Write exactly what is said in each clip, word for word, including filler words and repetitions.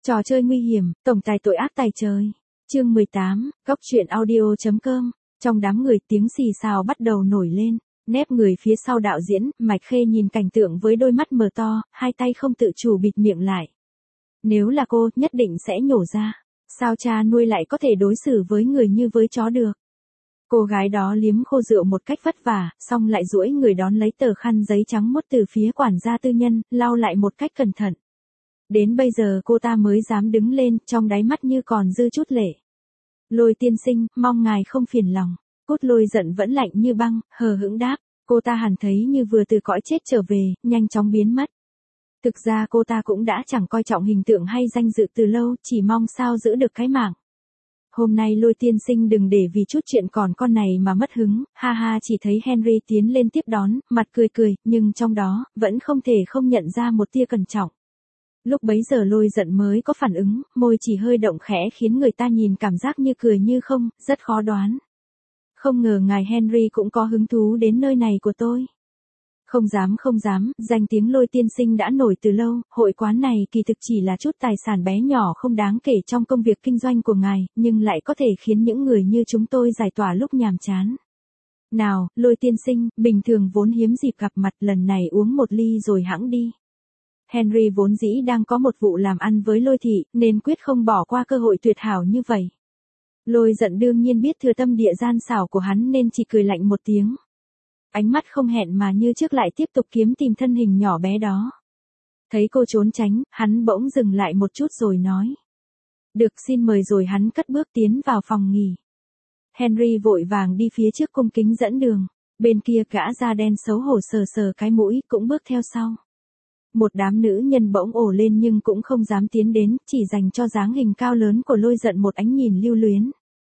Trò chơi nguy hiểm, tổng tài tội ác tài trời. Chương mười tám, Góc truyện audio.com. Trong đám người tiếng xì xào bắt đầu nổi lên, nép người phía sau đạo diễn, Mạch Khê nhìn cảnh tượng với đôi mắt mở to, hai tay không tự chủ bịt miệng lại. Nếu là cô, nhất định sẽ nhổ ra. Sao cha nuôi lại có thể đối xử với người như với chó được? Cô gái đó liếm khô rượu một cách vất vả, xong lại duỗi người đón lấy tờ khăn giấy trắng mốt từ phía quản gia tư nhân, lau lại một cách cẩn thận. Đến bây giờ cô ta mới dám đứng lên, trong đáy mắt như còn dư chút lệ. Lôi tiên sinh, mong ngài không phiền lòng. Cút Lôi giận vẫn lạnh như băng, hờ hững đáp. Cô ta hẳn thấy như vừa từ cõi chết trở về, nhanh chóng biến mất. Thực ra cô ta cũng đã chẳng coi trọng hình tượng hay danh dự từ lâu, chỉ mong sao giữ được cái mạng. Hôm nay Lôi tiên sinh đừng để vì chút chuyện còn con này mà mất hứng, ha ha. Chỉ thấy Henry tiến lên tiếp đón, mặt cười cười, nhưng trong đó, vẫn không thể không nhận ra một tia cẩn trọng. Lúc bấy giờ Lôi giận mới có phản ứng, môi chỉ hơi động khẽ khiến người ta nhìn cảm giác như cười như không, rất khó đoán. Không ngờ ngài Henry cũng có hứng thú đến nơi này của tôi. Không dám không dám, danh tiếng Lôi tiên sinh đã nổi từ lâu, hội quán này kỳ thực chỉ là chút tài sản bé nhỏ không đáng kể trong công việc kinh doanh của ngài, nhưng lại có thể khiến những người như chúng tôi giải tỏa lúc nhàm chán. Nào, Lôi tiên sinh, bình thường vốn hiếm dịp gặp mặt, lần này uống một ly rồi hẵng đi. Henry vốn dĩ đang có một vụ làm ăn với Lôi thị, nên quyết không bỏ qua cơ hội tuyệt hảo như vậy. Lôi giận đương nhiên biết thừa tâm địa gian xảo của hắn nên chỉ cười lạnh một tiếng. Ánh mắt không hẹn mà như trước lại tiếp tục kiếm tìm thân hình nhỏ bé đó. Thấy cô trốn tránh, hắn bỗng dừng lại một chút rồi nói. Được, xin mời, rồi hắn cất bước tiến vào phòng nghỉ. Henry vội vàng đi phía trước cung kính dẫn đường, bên kia gã da đen xấu hổ sờ sờ cái mũi cũng bước theo sau. Một đám nữ nhân bỗng ồ lên nhưng cũng không dám tiến đến, chỉ dành cho dáng hình cao lớn của Lôi giận một ánh nhìn lưu luyến.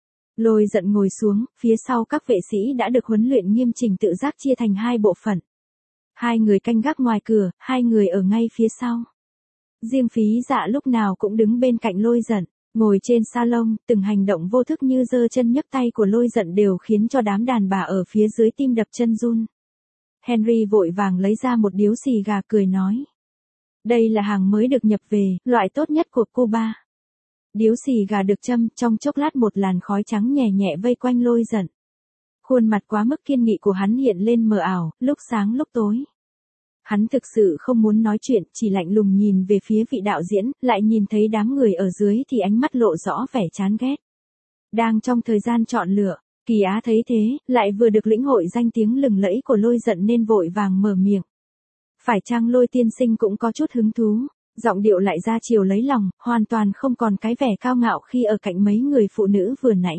Lôi giận ngồi xuống, phía sau các vệ sĩ đã được huấn luyện nghiêm chỉnh tự giác chia thành hai bộ phận. Hai người canh gác ngoài cửa, hai người ở ngay phía sau. Riêng Phí Dạ lúc nào cũng đứng bên cạnh Lôi giận, ngồi trên salon, từng hành động vô thức như giơ chân nhấc tay của Lôi giận đều khiến cho đám đàn bà ở phía dưới tim đập chân run. Henry vội vàng lấy ra một điếu xì gà cười nói. Đây là hàng mới được nhập về, loại tốt nhất của Cuba. Điếu xì gà được châm, trong chốc lát một làn khói trắng nhẹ nhẹ vây quanh Lôi giận. Khuôn mặt quá mức kiên nghị của hắn hiện lên mờ ảo, lúc sáng lúc tối. Hắn thực sự không muốn nói chuyện, chỉ lạnh lùng nhìn về phía vị đạo diễn, lại nhìn thấy đám người ở dưới thì ánh mắt lộ rõ vẻ chán ghét. Đang trong thời gian chọn lựa, Kỳ Á thấy thế, lại vừa được lĩnh hội danh tiếng lừng lẫy của Lôi giận nên vội vàng mở miệng. Phải chăng Lôi tiên sinh cũng có chút hứng thú? Giọng điệu lại ra chiều lấy lòng, hoàn toàn không còn cái vẻ cao ngạo khi ở cạnh mấy người phụ nữ vừa nãy.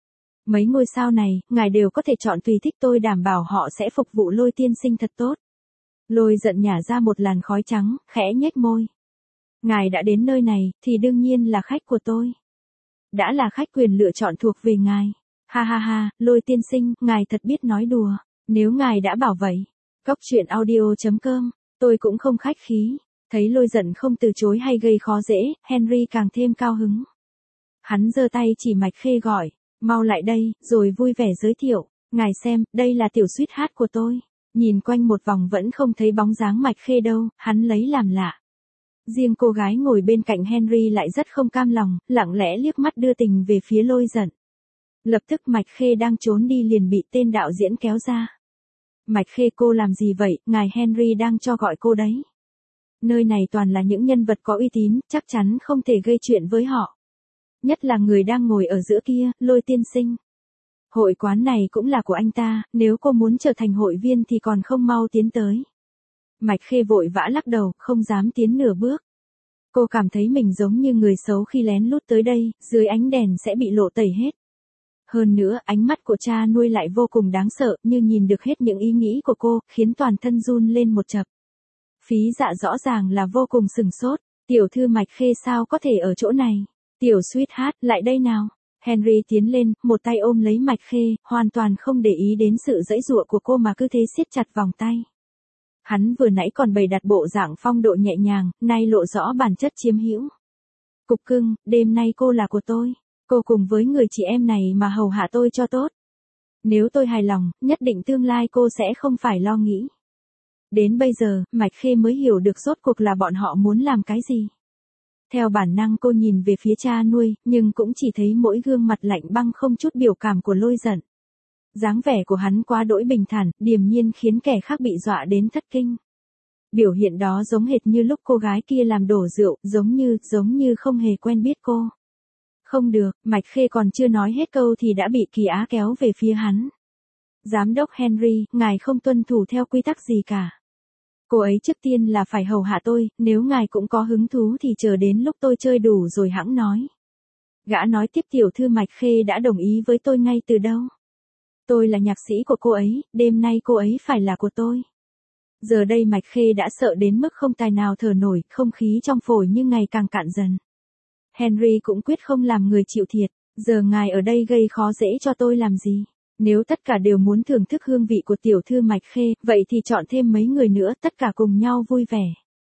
Mấy ngôi sao này, ngài đều có thể chọn tùy thích, tôi đảm bảo họ sẽ phục vụ Lôi tiên sinh thật tốt. Lôi giận nhả ra một làn khói trắng, khẽ nhếch môi. Ngài đã đến nơi này, thì đương nhiên là khách của tôi. Đã là khách, quyền lựa chọn thuộc về ngài. Ha ha ha, Lôi tiên sinh, ngài thật biết nói đùa. Nếu ngài đã bảo vậy. Góc truyện audio.com, tôi cũng không khách khí. Thấy Lôi giận không từ chối hay gây khó dễ, Henry càng thêm cao hứng. Hắn giơ tay chỉ Mạch Khê gọi, mau lại đây, rồi vui vẻ giới thiệu, ngài xem, đây là tiểu sweetheart của tôi. Nhìn quanh một vòng vẫn không thấy bóng dáng Mạch Khê đâu, hắn lấy làm lạ. Riêng cô gái ngồi bên cạnh Henry lại rất không cam lòng, lặng lẽ liếc mắt đưa tình về phía Lôi giận. Lập tức Mạch Khê đang trốn đi liền bị tên đạo diễn kéo ra. Mạch Khê, cô làm gì vậy, ngài Henry đang cho gọi cô đấy. Nơi này toàn là những nhân vật có uy tín, chắc chắn không thể gây chuyện với họ. Nhất là người đang ngồi ở giữa kia, Lôi tiên sinh. Hội quán này cũng là của anh ta, nếu cô muốn trở thành hội viên thì còn không mau tiến tới. Mạch Khê vội vã lắc đầu, không dám tiến nửa bước. Cô cảm thấy mình giống như người xấu khi lén lút tới đây, dưới ánh đèn sẽ bị lộ tẩy hết. Hơn nữa, ánh mắt của cha nuôi lại vô cùng đáng sợ, như nhìn được hết những ý nghĩ của cô, khiến toàn thân run lên một chập. Phí Dạ rõ ràng là vô cùng sừng sốt, tiểu thư Mạch Khê sao có thể ở chỗ này? Tiểu sweetheart, lại đây nào. Henry tiến lên, một tay ôm lấy Mạch Khê, hoàn toàn không để ý đến sự giãy giụa của cô mà cứ thế siết chặt vòng tay. Hắn vừa nãy còn bày đặt bộ dạng phong độ nhẹ nhàng, nay lộ rõ bản chất chiếm hữu. Cục cưng, đêm nay cô là của tôi. Cô cùng với người chị em này mà hầu hạ tôi cho tốt. Nếu tôi hài lòng, nhất định tương lai cô sẽ không phải lo nghĩ. Đến bây giờ, Mạch Khê mới hiểu được rốt cuộc là bọn họ muốn làm cái gì. Theo bản năng cô nhìn về phía cha nuôi, nhưng cũng chỉ thấy mỗi gương mặt lạnh băng không chút biểu cảm của Lôi Giận. Dáng vẻ của hắn quá đỗi bình thản, điềm nhiên khiến kẻ khác bị dọa đến thất kinh. Biểu hiện đó giống hệt như lúc cô gái kia làm đổ rượu, giống như, giống như không hề quen biết cô. Không được, Mạch Khê còn chưa nói hết câu thì đã bị Kỳ Á kéo về phía hắn. Giám đốc Henry, ngài không tuân thủ theo quy tắc gì cả. Cô ấy trước tiên là phải hầu hạ tôi, nếu ngài cũng có hứng thú thì chờ đến lúc tôi chơi đủ rồi hẵng nói. Gã nói tiếp, tiểu thư Mạch Khê đã đồng ý với tôi ngay từ đâu. Tôi là nhạc sĩ của cô ấy, đêm nay cô ấy phải là của tôi. Giờ đây Mạch Khê đã sợ đến mức không tài nào thở nổi, không khí trong phổi như ngày càng cạn dần. Henry cũng quyết không làm người chịu thiệt, giờ ngài ở đây gây khó dễ cho tôi làm gì? Nếu tất cả đều muốn thưởng thức hương vị của tiểu thư Mạch Khê, vậy thì chọn thêm mấy người nữa, tất cả cùng nhau vui vẻ.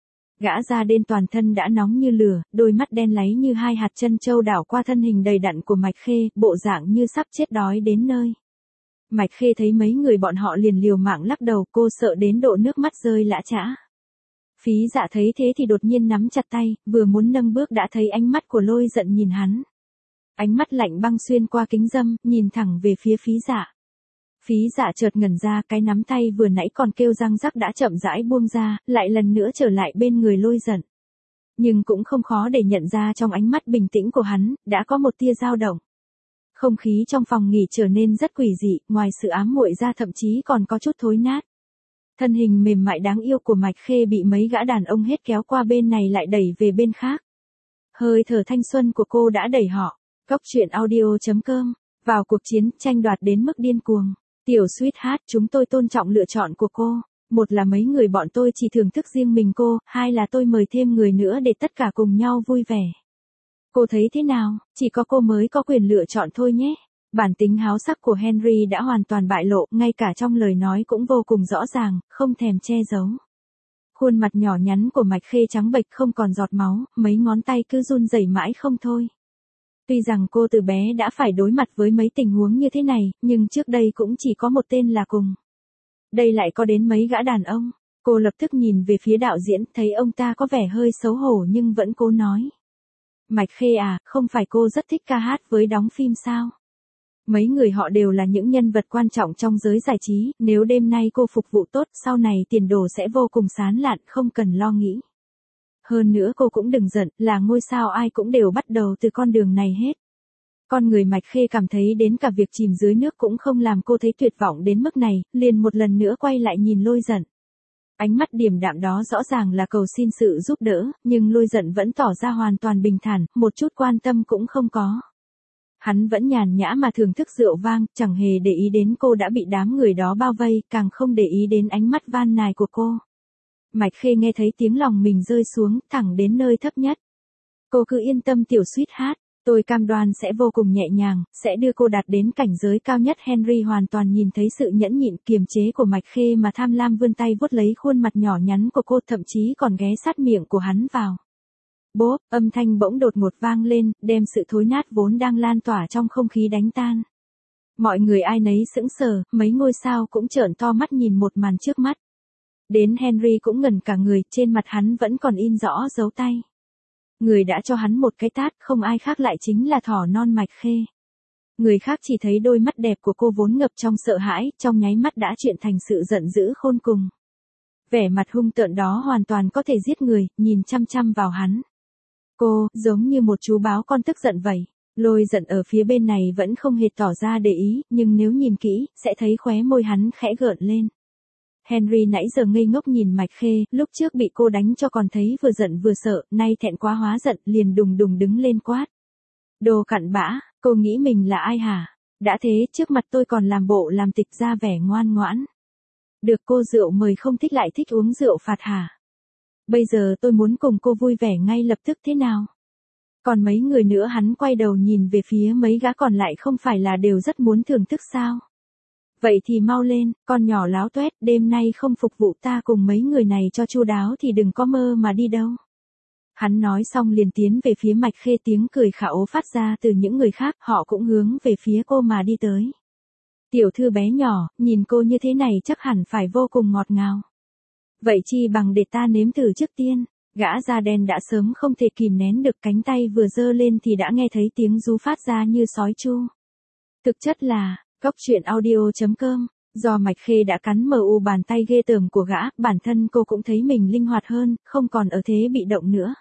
Gã da đen toàn thân đã nóng như lửa, đôi mắt đen láy như hai hạt chân châu đảo qua thân hình đầy đặn của Mạch Khê, bộ dạng như sắp chết đói đến nơi. Mạch Khê thấy mấy người bọn họ liền liều mạng lắc đầu, cô sợ đến độ nước mắt rơi lã chã. Phí Dạ thấy thế thì đột nhiên nắm chặt tay, vừa muốn nâng bước đã thấy ánh mắt của Lôi Giận nhìn hắn. Ánh mắt lạnh băng xuyên qua kính râm, nhìn thẳng về phía Phí Dạ. Phí Dạ chợt ngẩn ra, cái nắm tay vừa nãy còn kêu răng rắc đã chậm rãi buông ra, lại lần nữa trở lại bên người Lôi Giận. Nhưng cũng không khó để nhận ra trong ánh mắt bình tĩnh của hắn, đã có một tia dao động. Không khí trong phòng nghỉ trở nên rất quỷ dị, ngoài sự ám muội ra thậm chí còn có chút thối nát. Thân hình mềm mại đáng yêu của Mạch Khê bị mấy gã đàn ông hết kéo qua bên này lại đẩy về bên khác. Hơi thở thanh xuân của cô đã đẩy họ. Cóc truyện audio chấm com. Vào cuộc chiến, tranh đoạt đến mức điên cuồng. Tiểu Sweetheart, chúng tôi tôn trọng lựa chọn của cô. Một là mấy người bọn tôi chỉ thưởng thức riêng mình cô, hai là tôi mời thêm người nữa để tất cả cùng nhau vui vẻ. Cô thấy thế nào, chỉ có cô mới có quyền lựa chọn thôi nhé. Bản tính háo sắc của Henry đã hoàn toàn bại lộ, ngay cả trong lời nói cũng vô cùng rõ ràng, không thèm che giấu. Khuôn mặt nhỏ nhắn của Mạch Khê trắng bệch không còn giọt máu, mấy ngón tay cứ run rẩy mãi không thôi. Tuy rằng cô từ bé đã phải đối mặt với mấy tình huống như thế này, nhưng trước đây cũng chỉ có một tên là Cùng. Đây lại có đến mấy gã đàn ông. Cô lập tức nhìn về phía đạo diễn, thấy ông ta có vẻ hơi xấu hổ nhưng vẫn cố nói. Mạch Khê à, không phải cô rất thích ca hát với đóng phim sao? Mấy người họ đều là những nhân vật quan trọng trong giới giải trí, nếu đêm nay cô phục vụ tốt, sau này tiền đồ sẽ vô cùng sáng lạn, không cần lo nghĩ. Hơn nữa cô cũng đừng giận, là ngôi sao ai cũng đều bắt đầu từ con đường này hết. Con người Mạch Khê cảm thấy đến cả việc chìm dưới nước cũng không làm cô thấy tuyệt vọng đến mức này, liền một lần nữa quay lại nhìn Lôi Giận. Ánh mắt điềm đạm đó rõ ràng là cầu xin sự giúp đỡ, nhưng Lôi Giận vẫn tỏ ra hoàn toàn bình thản, một chút quan tâm cũng không có. Hắn vẫn nhàn nhã mà thưởng thức rượu vang, chẳng hề để ý đến cô đã bị đám người đó bao vây, càng không để ý đến ánh mắt van nài của cô. Mạch Khê nghe thấy tiếng lòng mình rơi xuống, thẳng đến nơi thấp nhất. Cô cứ yên tâm tiểu Sweetheart, tôi cam đoan sẽ vô cùng nhẹ nhàng, sẽ đưa cô đạt đến cảnh giới cao nhất. Henry hoàn toàn nhìn thấy sự nhẫn nhịn kiềm chế của Mạch Khê mà tham lam vươn tay vuốt lấy khuôn mặt nhỏ nhắn của cô, thậm chí còn ghé sát miệng của hắn vào. Bốp, âm thanh bỗng đột ngột vang lên, đem sự thối nát vốn đang lan tỏa trong không khí đánh tan. Mọi người ai nấy sững sờ, mấy ngôi sao cũng trợn to mắt nhìn một màn trước mắt. Đến Henry cũng ngẩn cả người, trên mặt hắn vẫn còn in rõ dấu tay. Người đã cho hắn một cái tát không ai khác lại chính là thỏ non Mạch Khê. Người khác chỉ thấy đôi mắt đẹp của cô vốn ngập trong sợ hãi, trong nháy mắt đã chuyển thành sự giận dữ khôn cùng. Vẻ mặt hung tợn đó hoàn toàn có thể giết người, nhìn chăm chăm vào hắn. Cô, giống như một chú báo con tức giận vậy. Lôi Giận ở phía bên này vẫn không hề tỏ ra để ý, nhưng nếu nhìn kỹ, sẽ thấy khóe môi hắn khẽ gợn lên. Henry nãy giờ ngây ngốc nhìn Mạch Khê, lúc trước bị cô đánh cho còn thấy vừa giận vừa sợ, nay thẹn quá hóa giận, liền đùng đùng đứng lên quát. Đồ cặn bã, cô nghĩ mình là ai hả? Đã thế, trước mặt tôi còn làm bộ làm tịch ra vẻ ngoan ngoãn. Được cô rượu mời không thích lại thích uống rượu phạt hả? Bây giờ tôi muốn cùng cô vui vẻ ngay lập tức thế nào? Còn mấy người nữa, hắn quay đầu nhìn về phía mấy gã còn lại, không phải là đều rất muốn thưởng thức sao? Vậy thì mau lên, con nhỏ láo toét, đêm nay không phục vụ ta cùng mấy người này cho chu đáo thì đừng có mơ mà đi đâu. Hắn nói xong liền tiến về phía Mạch Khê, tiếng cười khả ố phát ra từ những người khác, họ cũng hướng về phía cô mà đi tới. Tiểu thư bé nhỏ, nhìn cô như thế này chắc hẳn phải vô cùng ngọt ngào. Vậy chi bằng để ta nếm thử trước tiên. Gã da đen đã sớm không thể kìm nén được, cánh tay vừa giơ lên thì đã nghe thấy tiếng rú phát ra như sói chu. Thực chất là, Cóc truyện audio chấm com, do Mạch Khê đã cắn mờ u bàn tay ghê tởm của gã, bản thân cô cũng thấy mình linh hoạt hơn, không còn ở thế bị động nữa.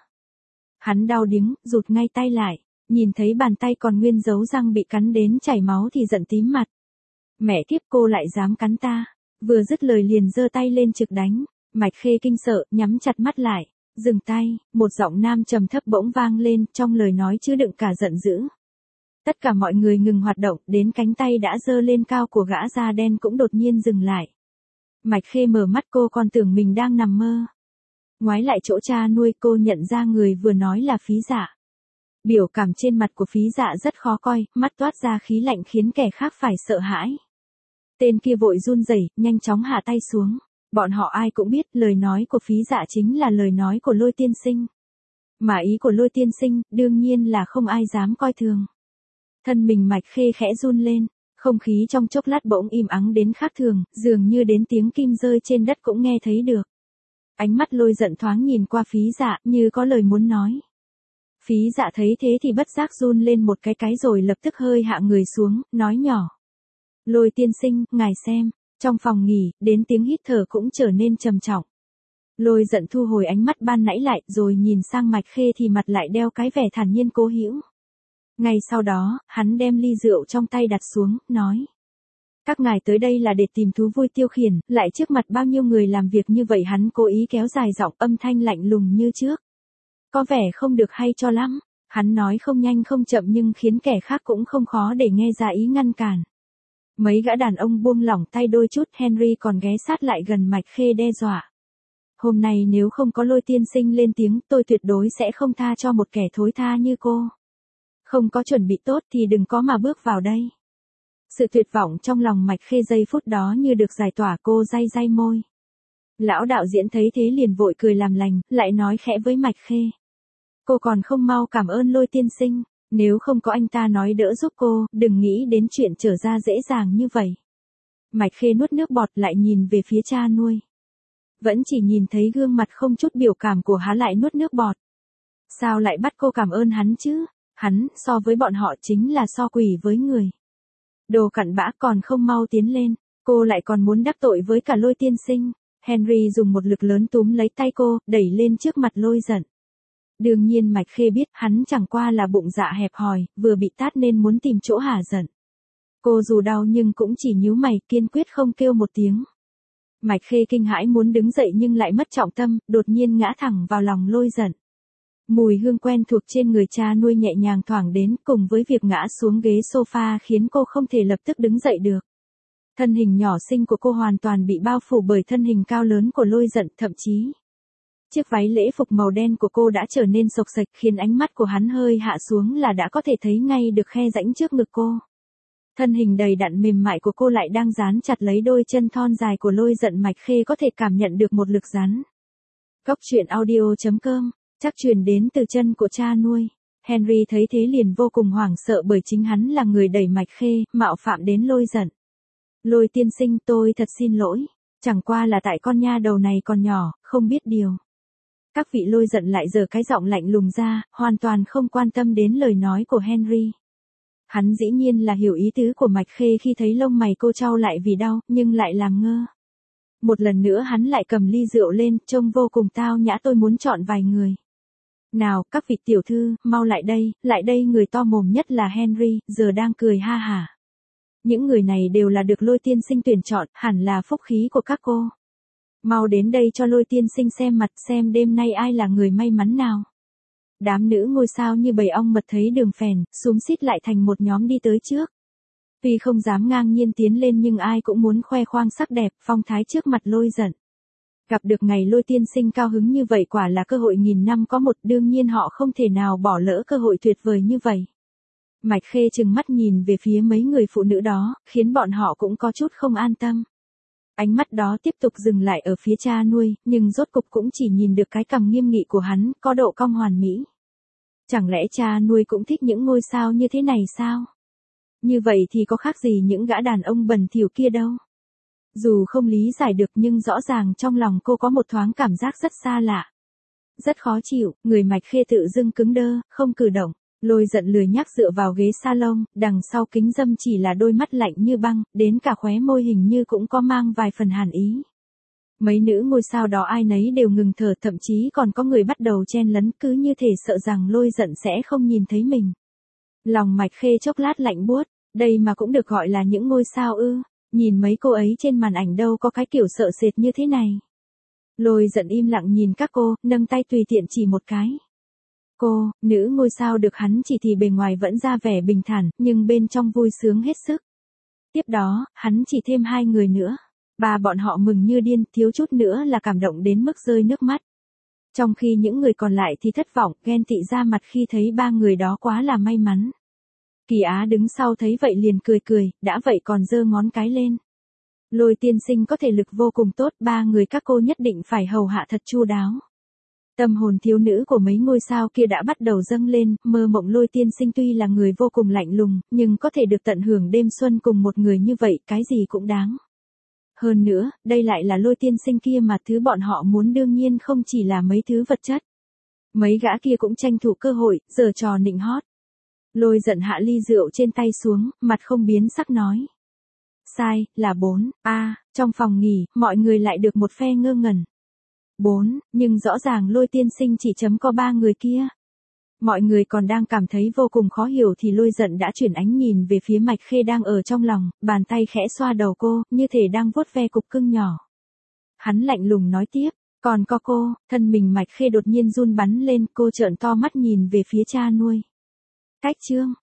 Hắn đau điếng, rụt ngay tay lại, nhìn thấy bàn tay còn nguyên dấu răng bị cắn đến chảy máu thì giận tím mặt. Mẹ kiếp, cô lại dám cắn ta, vừa dứt lời liền giơ tay lên trực đánh. Mạch Khê kinh sợ, nhắm chặt mắt lại, dừng tay, một giọng nam trầm thấp bỗng vang lên, trong lời nói chứa đựng cả giận dữ. Tất cả mọi người ngừng hoạt động, đến cánh tay đã giơ lên cao của gã da đen cũng đột nhiên dừng lại. Mạch Khê mở mắt, cô còn tưởng mình đang nằm mơ. Ngoái lại chỗ cha nuôi, cô nhận ra người vừa nói là Phí Dạ. Biểu cảm trên mặt của Phí Dạ rất khó coi, mắt toát ra khí lạnh khiến kẻ khác phải sợ hãi. Tên kia vội run rẩy, nhanh chóng hạ tay xuống. Bọn họ ai cũng biết lời nói của Phí Dạ chính là lời nói của Lôi tiên sinh. Mà ý của Lôi tiên sinh, đương nhiên là không ai dám coi thường. Thân mình Mạch Khê khẽ run lên, không khí trong chốc lát bỗng im ắng đến khác thường, dường như đến tiếng kim rơi trên đất cũng nghe thấy được. Ánh mắt Lôi giận thoáng nhìn qua Phí Dạ, như có lời muốn nói. Phí Dạ thấy thế thì bất giác run lên một cái cái rồi lập tức hơi hạ người xuống, nói nhỏ. Lôi tiên sinh, ngài xem. Trong phòng nghỉ, đến tiếng hít thở cũng trở nên trầm trọng. Lôi giận thu hồi ánh mắt ban nãy lại, rồi nhìn sang Mạch Khê thì mặt lại đeo cái vẻ thản nhiên cố hữu. Ngay sau đó, hắn đem ly rượu trong tay đặt xuống, nói. Các ngài tới đây là để tìm thú vui tiêu khiển, lại trước mặt bao nhiêu người làm việc như vậy. Hắn cố ý kéo dài giọng, âm thanh lạnh lùng như trước. Có vẻ không được hay cho lắm. Hắn nói không nhanh không chậm nhưng khiến kẻ khác cũng không khó để nghe ra ý ngăn cản. Mấy gã đàn ông buông lỏng tay đôi chút, Henry còn ghé sát lại gần Mạch Khê đe dọa. Hôm nay nếu không có Lôi tiên sinh lên tiếng, tôi tuyệt đối sẽ không tha cho một kẻ thối tha như cô. Không có chuẩn bị tốt thì đừng có mà bước vào đây. Sự tuyệt vọng trong lòng Mạch Khê giây phút đó như được giải tỏa, cô day day môi. Lão đạo diễn thấy thế liền vội cười làm lành, lại nói khẽ với Mạch Khê. Cô còn không mau cảm ơn Lôi tiên sinh. Nếu không có anh ta nói đỡ giúp cô, đừng nghĩ đến chuyện trở ra dễ dàng như vậy. Mạch Khê nuốt nước bọt lại nhìn về phía cha nuôi. Vẫn chỉ nhìn thấy gương mặt không chút biểu cảm của hắn lại nuốt nước bọt. Sao lại bắt cô cảm ơn hắn chứ? Hắn, so với bọn họ chính là so quỷ với người. Đồ cặn bã, còn không mau tiến lên, cô lại còn muốn đắc tội với cả Lôi tiên sinh. Henry dùng một lực lớn túm lấy tay cô, đẩy lên trước mặt Lôi giận. Đương nhiên Mạch Khê biết hắn chẳng qua là bụng dạ hẹp hòi, vừa bị tát nên muốn tìm chỗ hả giận. Cô dù đau nhưng cũng chỉ nhíu mày, kiên quyết không kêu một tiếng. Mạch Khê kinh hãi muốn đứng dậy nhưng lại mất trọng tâm, đột nhiên ngã thẳng vào lòng Lôi giận. Mùi hương quen thuộc trên người cha nuôi nhẹ nhàng thoảng đến, cùng với việc ngã xuống ghế sofa khiến cô không thể lập tức đứng dậy được. Thân hình nhỏ xinh của cô hoàn toàn bị bao phủ bởi thân hình cao lớn của Lôi giận, thậm chí chiếc váy lễ phục màu đen của cô đã trở nên xộc xệch, khiến ánh mắt của hắn hơi hạ xuống là đã có thể thấy ngay được khe rãnh trước ngực cô. Thân hình đầy đặn mềm mại của cô lại đang dán chặt lấy đôi chân thon dài của Lôi giận. Mạch Khê có thể cảm nhận được một lực dán. Cóc truyện audio chấm com, chắc truyền đến từ chân của cha nuôi. Henry thấy thế liền vô cùng hoảng sợ bởi chính hắn là người đẩy Mạch Khê, mạo phạm đến Lôi giận. Lôi tiên sinh, tôi thật xin lỗi. Chẳng qua là tại con nha đầu này còn nhỏ, không biết điều. Các vị Lôi giận lại giở cái giọng lạnh lùng ra, hoàn toàn không quan tâm đến lời nói của Henry. Hắn dĩ nhiên là hiểu ý tứ của Mạch Khê khi thấy lông mày cô chau lại vì đau, nhưng lại làm ngơ. Một lần nữa hắn lại cầm ly rượu lên, trông vô cùng tao nhã. Tôi muốn chọn vài người. Nào, các vị tiểu thư, mau lại đây, lại đây. Người to mồm nhất là Henry, giờ đang cười ha hả. Những người này đều là được Lôi tiên sinh tuyển chọn, hẳn là phúc khí của các cô. Mau đến đây cho Lôi tiên sinh xem mặt, xem đêm nay ai là người may mắn nào. Đám nữ ngôi sao như bầy ong mật thấy đường phèn, xúm xít lại thành một nhóm đi tới trước. Tuy không dám ngang nhiên tiến lên nhưng ai cũng muốn khoe khoang sắc đẹp, phong thái trước mặt Lôi giận. Gặp được ngày Lôi tiên sinh cao hứng như vậy quả là cơ hội nghìn năm có một, đương nhiên họ không thể nào bỏ lỡ cơ hội tuyệt vời như vậy. Mạch Khê trừng mắt nhìn về phía mấy người phụ nữ đó, khiến bọn họ cũng có chút không an tâm. Ánh mắt đó tiếp tục dừng lại ở phía cha nuôi, nhưng rốt cục cũng chỉ nhìn được cái cằm nghiêm nghị của hắn, có độ cong hoàn mỹ. Chẳng lẽ cha nuôi cũng thích những ngôi sao như thế này sao? Như vậy thì có khác gì những gã đàn ông bẩn thỉu kia đâu. Dù không lý giải được nhưng rõ ràng trong lòng cô có một thoáng cảm giác rất xa lạ. Rất khó chịu, người Mạch Khê tự dưng cứng đơ, không cử động. Lôi giận lười nhác dựa vào ghế salon, đằng sau kính dâm chỉ là đôi mắt lạnh như băng, đến cả khóe môi hình như cũng có mang vài phần hàn ý. Mấy nữ ngôi sao đó ai nấy đều ngừng thở, thậm chí còn có người bắt đầu chen lấn, cứ như thể sợ rằng lôi giận sẽ không nhìn thấy mình. Lòng Mạch Khê chốc lát lạnh buốt, đây mà cũng được gọi là những ngôi sao ư, nhìn mấy cô ấy trên màn ảnh đâu có cái kiểu sợ sệt như thế này. Lôi giận im lặng nhìn các cô, nâng tay tùy tiện chỉ một cái. Cô, nữ ngôi sao được hắn chỉ thì bề ngoài vẫn ra vẻ bình thản, nhưng bên trong vui sướng hết sức. Tiếp đó, hắn chỉ thêm hai người nữa. Ba bọn họ mừng như điên, thiếu chút nữa là cảm động đến mức rơi nước mắt. Trong khi những người còn lại thì thất vọng, ghen tị ra mặt khi thấy ba người đó quá là may mắn. Kỳ Á đứng sau thấy vậy liền cười cười, đã vậy còn giơ ngón cái lên. Lôi tiên sinh có thể lực vô cùng tốt, ba người các cô nhất định phải hầu hạ thật chu đáo. Tâm hồn thiếu nữ của mấy ngôi sao kia đã bắt đầu dâng lên, mơ mộng Lôi tiên sinh tuy là người vô cùng lạnh lùng, nhưng có thể được tận hưởng đêm xuân cùng một người như vậy, cái gì cũng đáng. Hơn nữa, đây lại là Lôi tiên sinh kia mà thứ bọn họ muốn đương nhiên không chỉ là mấy thứ vật chất. Mấy gã kia cũng tranh thủ cơ hội, giở trò nịnh hót. Lôi giận hạ ly rượu trên tay xuống, mặt không biến sắc nói. Sai, là bốn, a à, trong phòng nghỉ, mọi người lại được một phe ngơ ngẩn. Bốn, nhưng rõ ràng Lôi tiên sinh chỉ chấm có ba người kia. Mọi người còn đang cảm thấy vô cùng khó hiểu thì Lôi giận đã chuyển ánh nhìn về phía Mạch Khê đang ở trong lòng, bàn tay khẽ xoa đầu cô, như thể đang vuốt ve cục cưng nhỏ. Hắn lạnh lùng nói tiếp, còn có cô, thân mình Mạch Khê đột nhiên run bắn lên, cô trợn to mắt nhìn về phía cha nuôi. Cách chương.